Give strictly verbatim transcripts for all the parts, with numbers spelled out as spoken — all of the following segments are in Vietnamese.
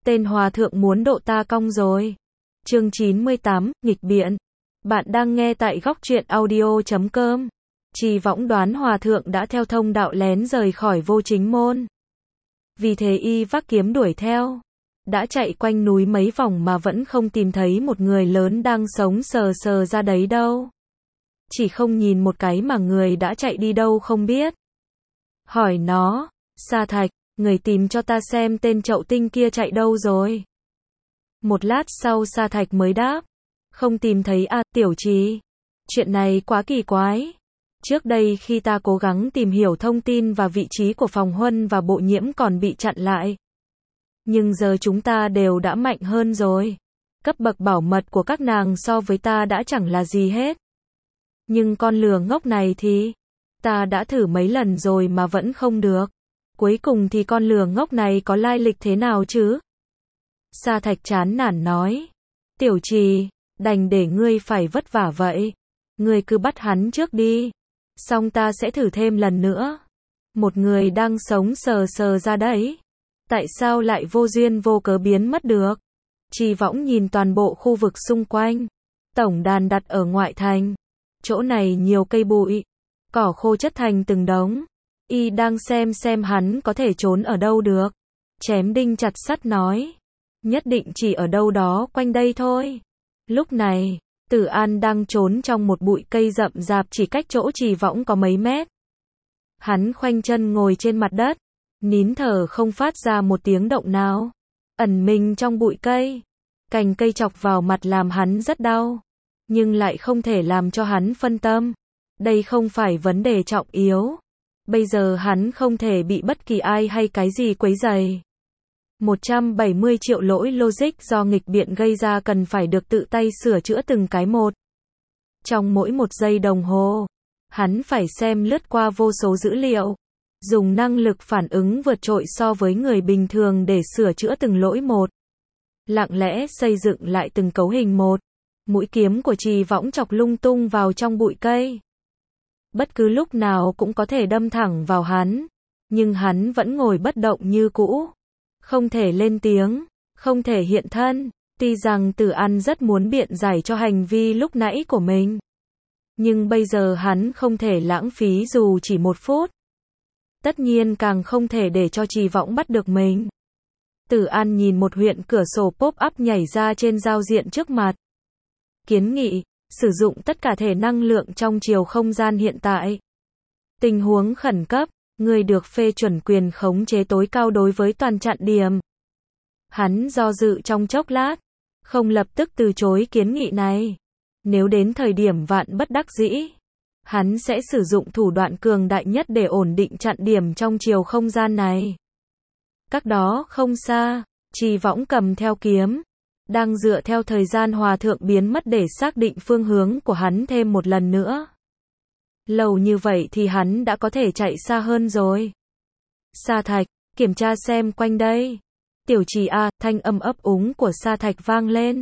tên hòa thượng muốn độ ta cong rồi. Chương chín mươi tám, nghịch biện. Bạn đang nghe tại góc truyện audio chấm com. Trì Võng đoán hòa thượng đã theo thông đạo lén rời khỏi Vô Chính môn. Vì thế y vác kiếm đuổi theo. Đã chạy quanh núi mấy vòng mà vẫn không tìm thấy một người lớn đang sống sờ sờ ra đấy đâu. Chỉ không nhìn một cái mà người đã chạy đi đâu không biết. Hỏi nó, Sa Thạch, người tìm cho ta xem tên Chậu Tinh kia chạy đâu rồi. Một lát sau Sa Thạch mới đáp, không tìm thấy à, Tiểu Trì. Chuyện này quá kỳ quái. Trước đây khi ta cố gắng tìm hiểu thông tin và vị trí của Phòng Huân và Bộ Nhiễm còn bị chặn lại. Nhưng giờ chúng ta đều đã mạnh hơn rồi. Cấp bậc bảo mật của các nàng so với ta đã chẳng là gì hết. Nhưng con lừa ngốc này thì, ta đã thử mấy lần rồi mà vẫn không được. Cuối cùng thì con lừa ngốc này có lai lịch thế nào chứ? Sa Thạch chán nản nói, Tiểu Trì, đành để ngươi phải vất vả vậy. Ngươi cứ bắt hắn trước đi. Xong ta sẽ thử thêm lần nữa. Một người đang sống sờ sờ ra đấy. Tại sao lại vô duyên vô cớ biến mất được? Trì Võng nhìn toàn bộ khu vực xung quanh. Tổng đàn đặt ở ngoại thành. Chỗ này nhiều cây bụi. Cỏ khô chất thành từng đống. Y đang xem xem hắn có thể trốn ở đâu được. Chém đinh chặt sắt nói. Nhất định chỉ ở đâu đó quanh đây thôi. Lúc này, Tử An đang trốn trong một bụi cây rậm rạp chỉ cách chỗ Trì Võng có mấy mét. Hắn khoanh chân ngồi trên mặt đất. Nín thở không phát ra một tiếng động nào. Ẩn mình trong bụi cây. Cành cây chọc vào mặt làm hắn rất đau. Nhưng lại không thể làm cho hắn phân tâm. Đây không phải vấn đề trọng yếu. Bây giờ hắn không thể bị bất kỳ ai hay cái gì quấy rầy. một trăm bảy mươi triệu lỗi logic do nghịch biện gây ra cần phải được tự tay sửa chữa từng cái một. Trong mỗi một giây đồng hồ, hắn phải xem lướt qua vô số dữ liệu. Dùng năng lực phản ứng vượt trội so với người bình thường để sửa chữa từng lỗi một. Lặng lẽ xây dựng lại từng cấu hình một. Mũi kiếm của Trì Võng chọc lung tung vào trong bụi cây. Bất cứ lúc nào cũng có thể đâm thẳng vào hắn. Nhưng hắn vẫn ngồi bất động như cũ. Không thể lên tiếng, không thể hiện thân. Tuy rằng Tử An rất muốn biện giải cho hành vi lúc nãy của mình. Nhưng bây giờ hắn không thể lãng phí dù chỉ một phút. Tất nhiên càng không thể để cho Trì Võng bắt được mình. Tử An nhìn một huyện cửa sổ pop-up nhảy ra trên giao diện trước mặt. Kiến nghị, sử dụng tất cả thể năng lượng trong chiều không gian hiện tại. Tình huống khẩn cấp, người được phê chuẩn quyền khống chế tối cao đối với toàn chặn điểm. Hắn do dự trong chốc lát, không lập tức từ chối kiến nghị này. Nếu đến thời điểm vạn bất đắc dĩ, hắn sẽ sử dụng thủ đoạn cường đại nhất để ổn định chặn điểm trong chiều không gian này. Cách đó không xa, Trì Võng cầm theo kiếm, đang dựa theo thời gian hòa thượng biến mất để xác định phương hướng của hắn thêm một lần nữa. Lâu như vậy thì hắn đã có thể chạy xa hơn rồi. Sa Thạch, kiểm tra xem quanh đây. Tiểu Trì a, thanh âm ấp úng của Sa Thạch vang lên.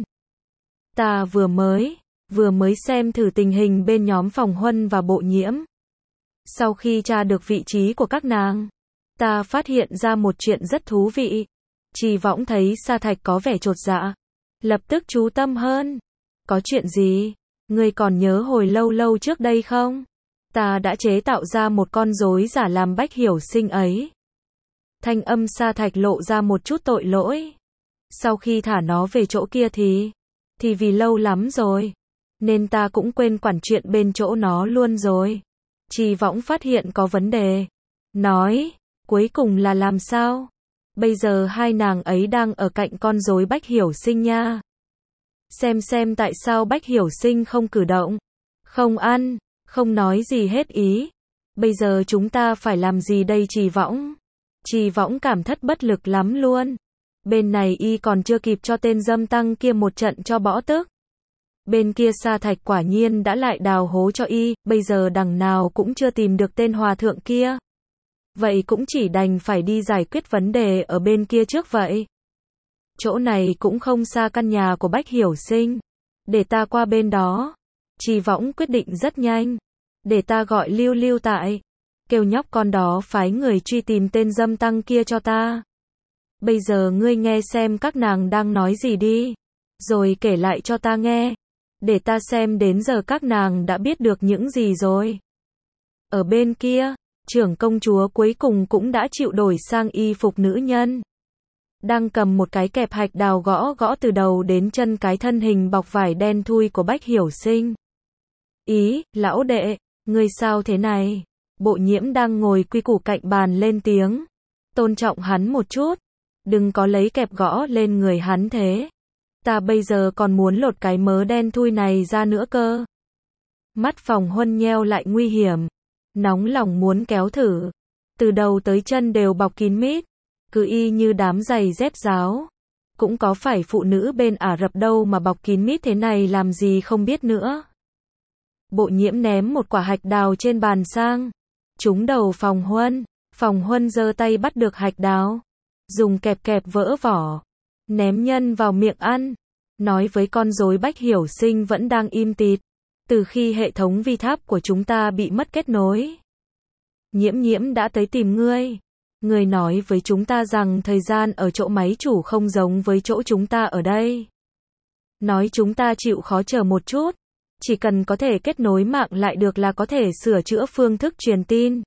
Ta vừa mới, vừa mới xem thử tình hình bên nhóm Phòng Huân và Bộ Nhiễm. Sau khi tra được vị trí của các nàng, ta phát hiện ra một chuyện rất thú vị. Trì Võng thấy Sa Thạch có vẻ chột dạ, lập tức chú tâm hơn. Có chuyện gì? Ngươi còn nhớ hồi lâu lâu trước đây không? Ta đã chế tạo ra một con rối giả làm Bách Hiểu Sinh ấy. Thanh âm Sa Thạch lộ ra một chút tội lỗi. Sau khi thả nó về chỗ kia thì, thì vì lâu lắm rồi, nên ta cũng quên quản chuyện bên chỗ nó luôn rồi. Trì Võng phát hiện có vấn đề. Nói, cuối cùng là làm sao? Bây giờ hai nàng ấy đang ở cạnh con rối Bách Hiểu Sinh nha. Xem xem tại sao Bách Hiểu Sinh không cử động, không ăn, không nói gì hết ý. Bây giờ chúng ta phải làm gì đây Trì Võng? Trì Võng cảm thất bất lực lắm luôn. Bên này y còn chưa kịp cho tên dâm tăng kia một trận cho bỏ tức. Bên kia Sa Thạch quả nhiên đã lại đào hố cho y, bây giờ đằng nào cũng chưa tìm được tên hòa thượng kia. Vậy cũng chỉ đành phải đi giải quyết vấn đề ở bên kia trước vậy. Chỗ này cũng không xa căn nhà của Bách Hiểu Sinh. Để ta qua bên đó. Trì Võng quyết định rất nhanh. Để ta gọi Lưu Lưu tại. Kêu nhóc con đó phái người truy tìm tên dâm tăng kia cho ta. Bây giờ ngươi nghe xem các nàng đang nói gì đi. Rồi kể lại cho ta nghe. Để ta xem đến giờ các nàng đã biết được những gì rồi. Ở bên kia, trưởng công chúa cuối cùng cũng đã chịu đổi sang y phục nữ nhân. Đang cầm một cái kẹp hạch đào gõ gõ từ đầu đến chân cái thân hình bọc vải đen thui của Bách Hiểu Sinh. Ý, lão đệ, ngươi sao thế này? Bộ Nhiễm đang ngồi quy củ cạnh bàn lên tiếng. Tôn trọng hắn một chút. Đừng có lấy kẹp gõ lên người hắn thế. Ta bây giờ còn muốn lột cái mớ đen thui này ra nữa cơ. Mắt Phòng Huân nheo lại nguy hiểm. Nóng lòng muốn kéo thử. Từ đầu tới chân đều bọc kín mít. Cứ y như đám giày dép giáo. Cũng có phải phụ nữ bên Ả Rập đâu mà bọc kín mít thế này làm gì không biết nữa. Bộ Nhiễm ném một quả hạch đào trên bàn sang. Trúng đầu Phòng Huân. Phòng Huân giơ tay bắt được hạch đào. Dùng kẹp kẹp vỡ vỏ. Ném nhân vào miệng ăn. Nói với con rối Bách Hiểu Sinh vẫn đang im tịt. Từ khi hệ thống vi tháp của chúng ta bị mất kết nối. Nhiễm Nhiễm đã tới tìm ngươi. Ngươi nói với chúng ta rằng thời gian ở chỗ máy chủ không giống với chỗ chúng ta ở đây. Nói chúng ta chịu khó chờ một chút. Chỉ cần có thể kết nối mạng lại được là có thể sửa chữa phương thức truyền tin.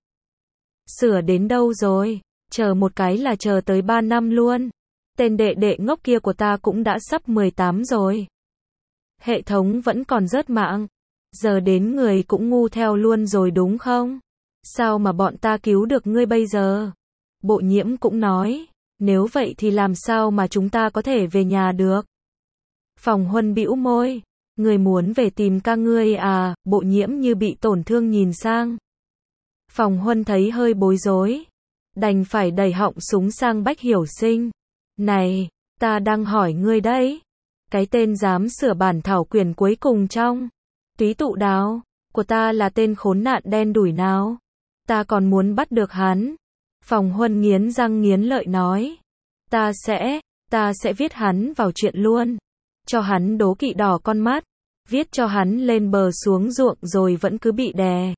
Sửa đến đâu rồi? Chờ một cái là chờ tới ba năm luôn. Tên đệ đệ ngốc kia của ta cũng đã sắp mười tám rồi. Hệ thống vẫn còn rớt mạng. Giờ đến người cũng ngu theo luôn rồi đúng không? Sao mà bọn ta cứu được ngươi bây giờ? Bộ Nhiễm cũng nói. Nếu vậy thì làm sao mà chúng ta có thể về nhà được? Phòng Huân bĩu môi. Người muốn về tìm ca ngươi à? Bộ Nhiễm như bị tổn thương nhìn sang. Phòng Huân thấy hơi bối rối. Đành phải đẩy họng súng sang Bách Hiểu Sinh. Này, ta đang hỏi ngươi đấy. Cái tên dám sửa bản thảo quyền cuối cùng trong túy tụ đáo của ta là tên khốn nạn đen đủi nào? Ta còn muốn bắt được hắn. Phòng Huân nghiến răng nghiến lợi nói. Ta sẽ, ta sẽ viết hắn vào chuyện luôn. Cho hắn đố kỵ đỏ con mắt. Viết cho hắn lên bờ xuống ruộng rồi vẫn cứ bị đè.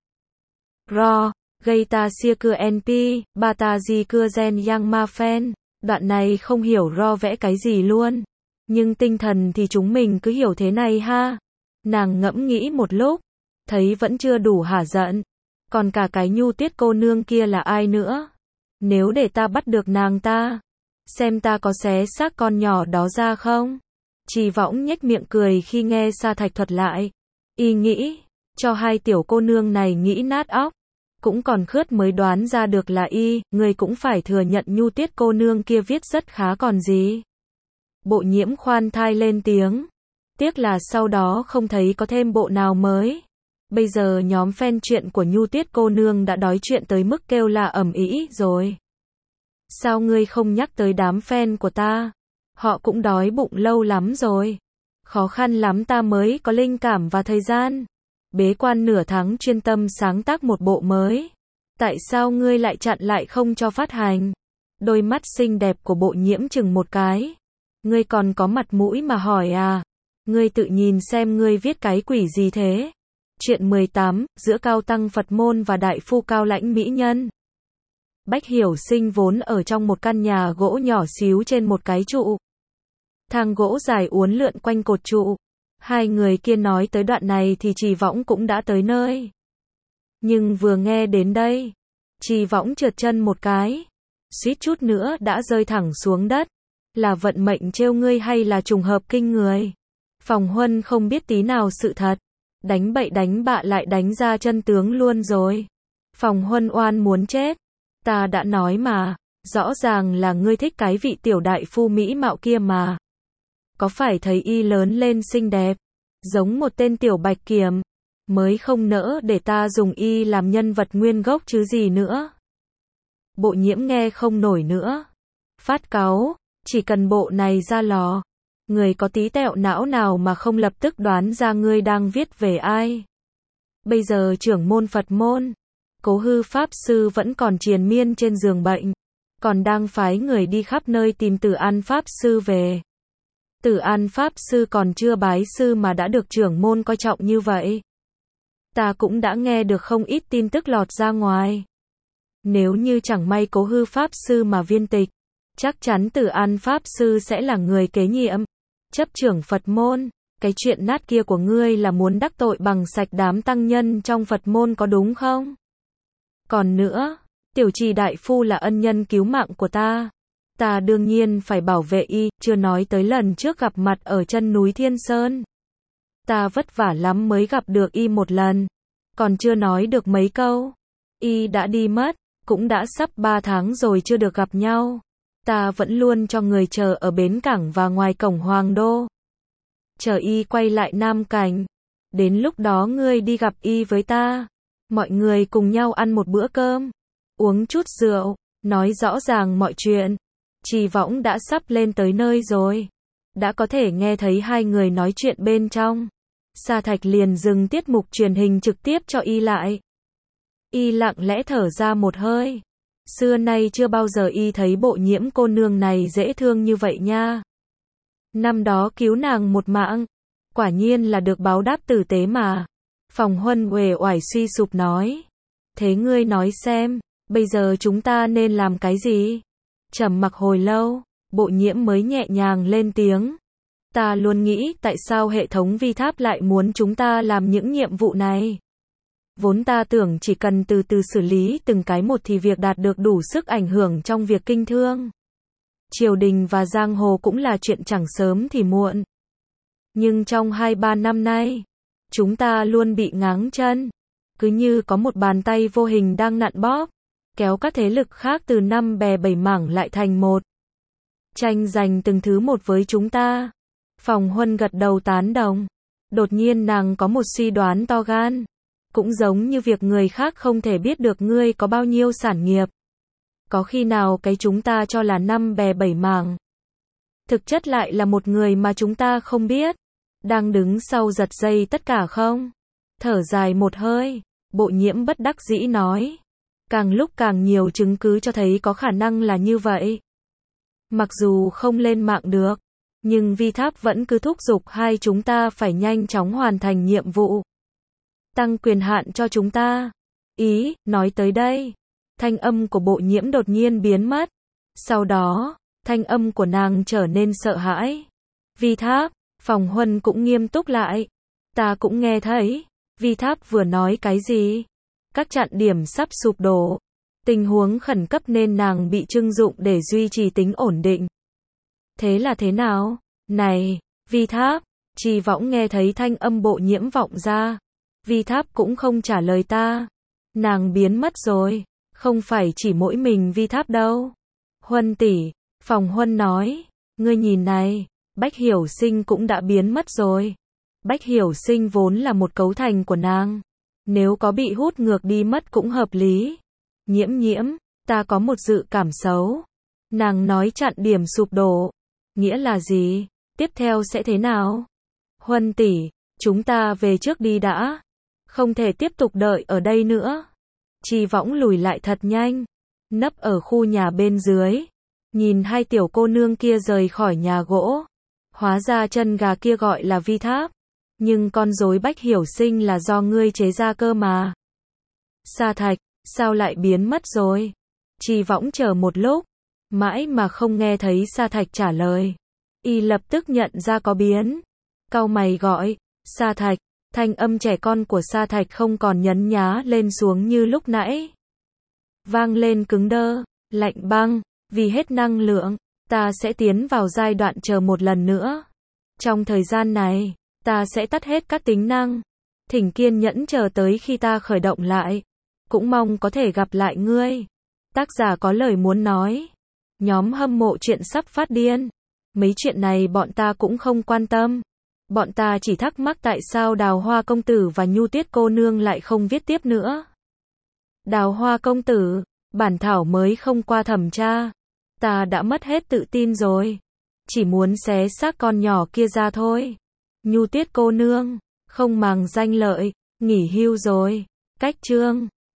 Ro, gây ta xia cưa en pê, ba ta gì cưa gen yang ma phen. Đoạn này không hiểu Ro vẽ cái gì luôn. Nhưng tinh thần thì chúng mình cứ hiểu thế này ha. Nàng ngẫm nghĩ một lúc. Thấy vẫn chưa đủ hả giận. Còn cả cái Nhu Tuyết cô nương kia là ai nữa? Nếu để ta bắt được nàng ta. Xem ta có xé xác con nhỏ đó ra không? Trì Võng nhếch miệng cười khi nghe Sa Thạch thuật lại. Y nghĩ. Cho hai tiểu cô nương này nghĩ nát óc. Cũng còn khướt mới đoán ra được là y, người cũng phải thừa nhận Nhu Tuyết cô nương kia viết rất khá còn gì. Bộ Nhiễm khoan thai lên tiếng. Tiếc là sau đó không thấy có thêm bộ nào mới. Bây giờ nhóm fan chuyện của Nhu Tuyết cô nương đã đói chuyện tới mức kêu là ầm ĩ rồi. Sao ngươi không nhắc tới đám fan của ta? Họ cũng đói bụng lâu lắm rồi. Khó khăn lắm ta mới có linh cảm và thời gian. Bế quan nửa tháng chuyên tâm sáng tác một bộ mới. Tại sao ngươi lại chặn lại không cho phát hành? Đôi mắt xinh đẹp của Bộ Nhiễm chừng một cái. Ngươi còn có mặt mũi mà hỏi à? Ngươi tự nhìn xem ngươi viết cái quỷ gì thế? Chuyện mười tám, giữa cao tăng Phật môn và đại phu cao lãnh mỹ nhân. Bách Hiểu Sinh vốn ở trong một căn nhà gỗ nhỏ xíu trên một cái trụ. Thang gỗ dài uốn lượn quanh cột trụ. Hai người kia nói tới đoạn này thì Trì Võng cũng đã tới nơi. Nhưng vừa nghe đến đây, Trì Võng trượt chân một cái, suýt chút nữa đã rơi thẳng xuống đất. Là vận mệnh trêu ngươi hay là trùng hợp kinh người? Phòng Huân không biết tí nào sự thật. Đánh bậy đánh bạ lại đánh ra chân tướng luôn rồi. Phòng Huân oan muốn chết. Ta đã nói mà, rõ ràng là ngươi thích cái vị tiểu đại phu mỹ mạo kia mà. Có phải thấy y lớn lên xinh đẹp, giống một tên tiểu bạch kiểm, mới không nỡ để ta dùng y làm nhân vật nguyên gốc chứ gì nữa. Bộ Nhiễm nghe không nổi nữa. Phát cáu, chỉ cần bộ này ra lò. Người có tí tẹo não nào mà không lập tức đoán ra ngươi đang viết về ai. Bây giờ trưởng môn Phật môn, Cố Hư Pháp Sư vẫn còn triền miên trên giường bệnh. Còn đang phái người đi khắp nơi tìm Tử An Pháp Sư về. Tử An Pháp Sư còn chưa bái sư mà đã được trưởng môn coi trọng như vậy. Ta cũng đã nghe được không ít tin tức lọt ra ngoài. Nếu như chẳng may Cố Hư Pháp Sư mà viên tịch, Chắc chắn Từ An Pháp Sư sẽ là người kế nhiệm, chấp trưởng Phật môn. Cái chuyện nát kia của ngươi là muốn đắc tội bằng sạch đám tăng nhân trong Phật môn có đúng không? Còn nữa, Tiểu Trì đại phu là ân nhân cứu mạng của ta. Ta đương nhiên phải bảo vệ y, chưa nói tới lần trước gặp mặt ở chân núi Thiên Sơn. Ta vất vả lắm mới gặp được y một lần. Còn chưa nói được mấy câu. Y đã đi mất, cũng đã sắp ba tháng rồi chưa được gặp nhau. Ta vẫn luôn cho người chờ ở bến cảng và ngoài cổng Hoàng Đô. Chờ y quay lại Nam Cảnh. Đến lúc đó ngươi đi gặp y với ta. Mọi người cùng nhau ăn một bữa cơm. Uống chút rượu, nói rõ ràng mọi chuyện. Trì Võng đã sắp lên tới nơi rồi. Đã có thể nghe thấy hai người nói chuyện bên trong. Sa Thạch liền dừng tiết mục truyền hình trực tiếp cho y lại. Y lặng lẽ thở ra một hơi. Xưa nay chưa bao giờ y thấy Bộ Nhiễm cô nương này dễ thương như vậy nha. Năm đó cứu nàng một mạng. Quả nhiên là được báo đáp tử tế mà. Phòng Huân uể oải suy sụp nói. Thế ngươi nói xem, bây giờ chúng ta nên làm cái gì? Trầm mặc hồi lâu, Bộ Nhiễm mới nhẹ nhàng lên tiếng. Ta luôn nghĩ tại sao hệ thống vi tháp lại muốn chúng ta làm những nhiệm vụ này. Vốn ta tưởng chỉ cần từ từ xử lý từng cái một thì việc đạt được đủ sức ảnh hưởng trong việc kinh thương. Triều đình và giang hồ cũng là chuyện chẳng sớm thì muộn. Nhưng trong hai ba năm nay, chúng ta luôn bị ngáng chân. Cứ như có một bàn tay vô hình đang nặn bóp, kéo các thế lực khác từ năm bè bảy mảng lại thành một. Tranh giành từng thứ một với chúng ta. Phòng Huân gật đầu tán đồng. Đột nhiên nàng có một suy đoán to gan. Cũng giống như việc người khác không thể biết được ngươi có bao nhiêu sản nghiệp. Có khi nào cái chúng ta cho là năm bè bảy mảng, thực chất lại là một người mà chúng ta không biết, đang đứng sau giật dây tất cả không? Thở dài một hơi, Bộ Nhiễm bất đắc dĩ nói. Càng lúc càng nhiều chứng cứ cho thấy có khả năng là như vậy. Mặc dù không lên mạng được, nhưng vi tháp vẫn cứ thúc giục hai chúng ta phải nhanh chóng hoàn thành nhiệm vụ. Tăng quyền hạn cho chúng ta. Ý, nói tới đây, thanh âm của Bộ Nhiễm đột nhiên biến mất. Sau đó, thanh âm của nàng trở nên sợ hãi. Vi tháp, Phòng Huân cũng nghiêm túc lại. Ta cũng nghe thấy, vi tháp vừa nói cái gì? Các trận điểm sắp sụp đổ. Tình huống khẩn cấp nên nàng bị trưng dụng để duy trì tính ổn định. Thế là thế nào? Này, vi tháp, Trì Võng nghe thấy thanh âm Bộ Nhiễm vọng ra. Vi tháp cũng không trả lời ta. Nàng biến mất rồi. Không phải chỉ mỗi mình vi tháp đâu. Huân tỷ, Phòng Huân nói. Ngươi nhìn này, Bách Hiểu Sinh cũng đã biến mất rồi. Bách Hiểu Sinh vốn là một cấu thành của nàng. Nếu có bị hút ngược đi mất cũng hợp lý. Nhiễm nhiễm, ta có một dự cảm xấu. Nàng nói chặn điểm sụp đổ. Nghĩa là gì? Tiếp theo sẽ thế nào? Huân tỷ, chúng ta về trước đi đã. Không thể tiếp tục đợi ở đây nữa. Trì Võng lùi lại thật nhanh. Nấp ở khu nhà bên dưới. Nhìn hai tiểu cô nương kia rời khỏi nhà gỗ. Hóa ra chân gà kia gọi là vi tháp. Nhưng con rối Bách Hiểu Sinh là do ngươi chế ra cơ mà. Sa Thạch, sao lại biến mất rồi? Trì Võng chờ một lúc. Mãi mà không nghe thấy Sa Thạch trả lời. Y lập tức nhận ra có biến. Cau mày gọi. Sa Thạch. Thanh âm trẻ con của Sa Thạch không còn nhấn nhá lên xuống như lúc nãy. Vang lên cứng đơ, lạnh băng, vì hết năng lượng, ta sẽ tiến vào giai đoạn chờ một lần nữa. Trong thời gian này, ta sẽ tắt hết các tính năng. Thỉnh kiên nhẫn chờ tới khi ta khởi động lại. Cũng mong có thể gặp lại ngươi. Tác giả có lời muốn nói. Nhóm hâm mộ chuyện sắp phát điên. Mấy chuyện này bọn ta cũng không quan tâm. Bọn ta chỉ thắc mắc tại sao Đào Hoa công tử và Nhu Tuyết cô nương lại không viết tiếp nữa. Đào Hoa công tử, bản thảo mới không qua thẩm tra. Ta đã mất hết tự tin rồi. Chỉ muốn xé xác con nhỏ kia ra thôi. Nhu Tuyết cô nương, không màng danh lợi, nghỉ hưu rồi. Cách chương.